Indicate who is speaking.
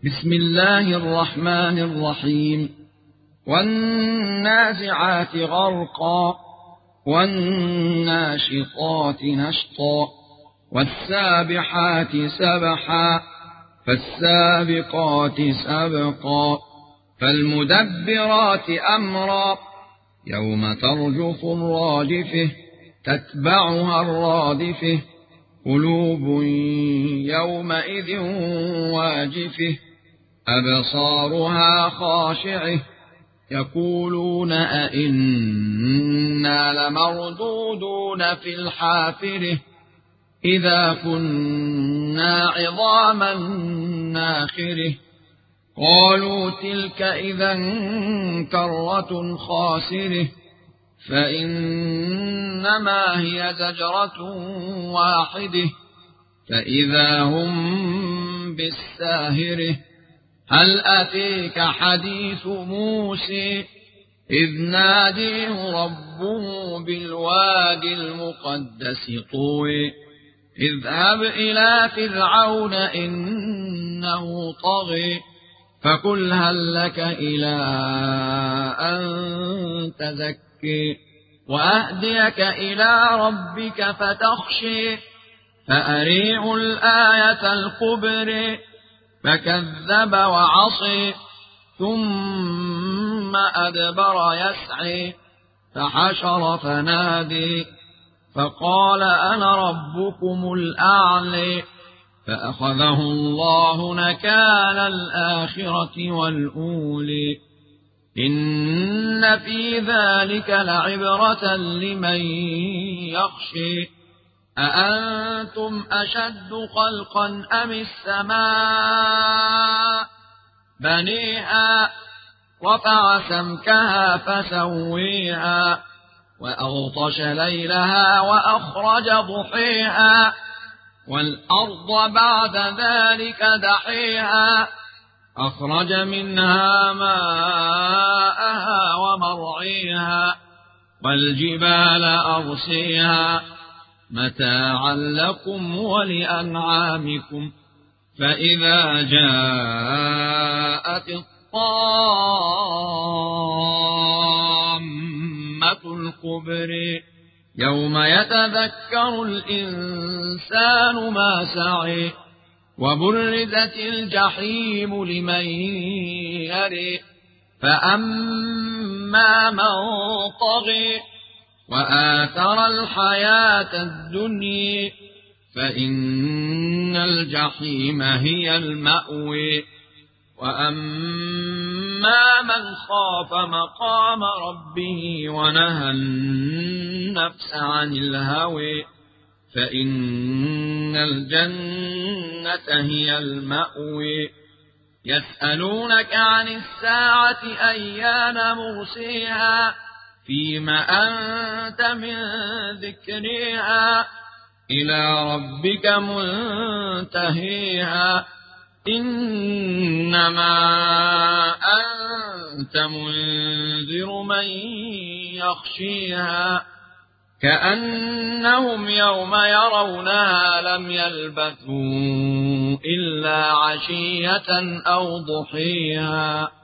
Speaker 1: بسم الله الرحمن الرحيم. والنازعات غرقا والناشطات نشطا والسابحات سبحا فالسابقات سبقا فالمدبرات أمرا يوم ترجف الراجفة تتبعها الرادفة قلوب يومئذ واجفة أبصارها خاشعة يقولون أئنا لمردودون في الحافرة إذا كنا عظاما ناخرة قالوا تلك إذا كرة خاسرة فإنما هي زجرة واحدة فإذا هم بالساهرة هل أتيك حديث موسى إذ ناديه ربه بالوادي المقدس طوى اذهب إلى فرعون إنه طغى فقل هل لك إلى أن تزكي وأهديك إلى ربك فتخشي فأريه الآية الكبرى فكذب وعصي ثم أدبر يسعي فحشر فنادي فقال أنا ربكم الأعلى فأخذه الله نكال الآخرة والأولى إن في ذلك لعبرة لمن يخشى أأنتم أشد خلقا أم السماء بنيها رفع سمكها فسويها وأغطش ليلها وأخرج ضحيها والأرض بعد ذلك دحيها أخرج منها ماءها ومرعيها والجبال أرسيها متاعا لكم ولأنعامكم فإذا جاءت الطامة الكبرى يوم يتذكر الإنسان ما سعى وبرزت الجحيم لمن يرى فأما من طغى وآثر الحياة الدنيا فإن الجحيم هي المأوى وأما من خاف مقام ربه ونهى النفس عن الهوى فإن الجنة هي المأوى يسألونك عن الساعة أيان مرسيها فيم أنت من ذكرها إلى ربك منتهيها إنما أنت منذر من يخشيها كأنهم يوم يرونها لم يلبثوا إلا عشية أو ضحيها